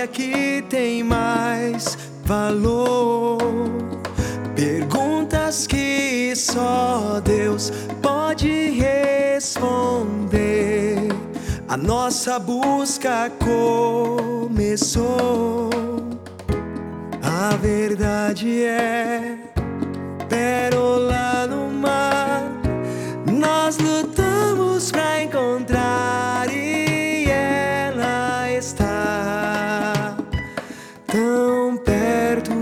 que tem mais valor. Perguntas que só Deus pode responder. A nossa busca começou. A verdade é pérola no mar. Nós lutamos pra encontrar e ela está tão perto.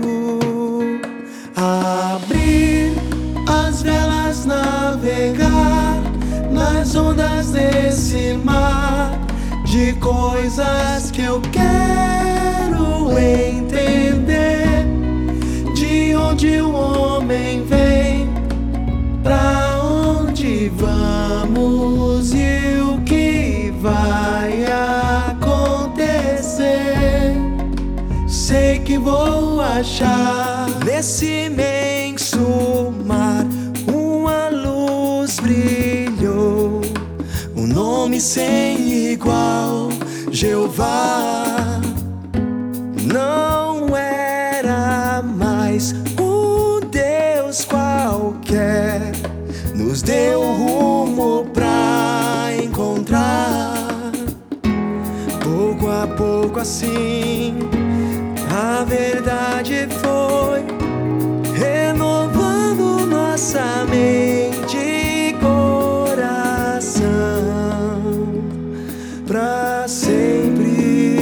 Abrir as velas, navegar nas ondas desse mar de coisas que eu quero entender. De onde o homem vem, pra onde vamos e o que vai acontecer. Sei que vou achar nesse imenso mar uma luz brilhou, um nome sem igual, Jeová. Não era mais um Deus qualquer, nos deu rumo pra encontrar. Pouco a pouco assim, a verdade foi renovando nossa mente e coração pra sempre.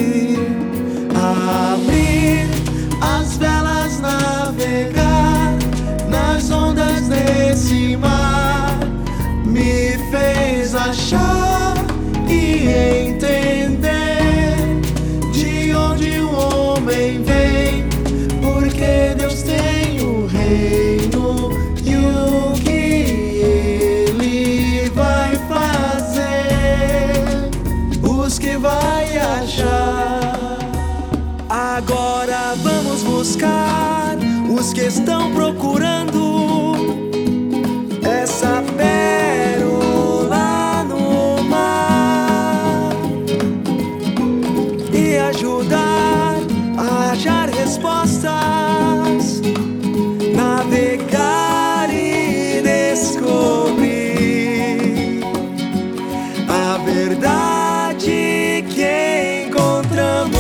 Abrir as velas, navegar nas ondas desse mar me fez achar e entender de onde o homem vem, porque Deus tem o reino e o que Ele vai fazer. Busque e vai achar. Agora vamos buscar os que estão procurando essa pérola no mar e ajudar a achar respostas, navegar e descobrir a verdade que encontramos.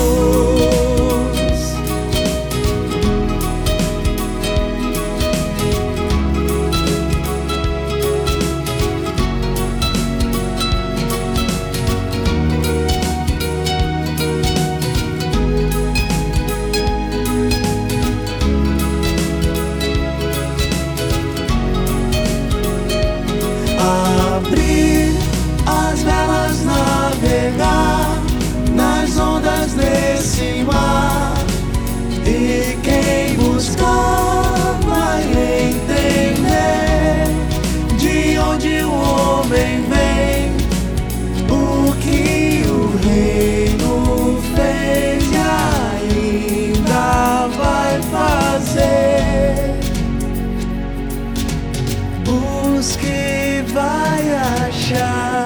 Abrir as velas, navegar nas ondas desse mar, e quem buscar vai entender de onde o homem vem, o que o reino fez e ainda vai fazer. Busque, vai achar.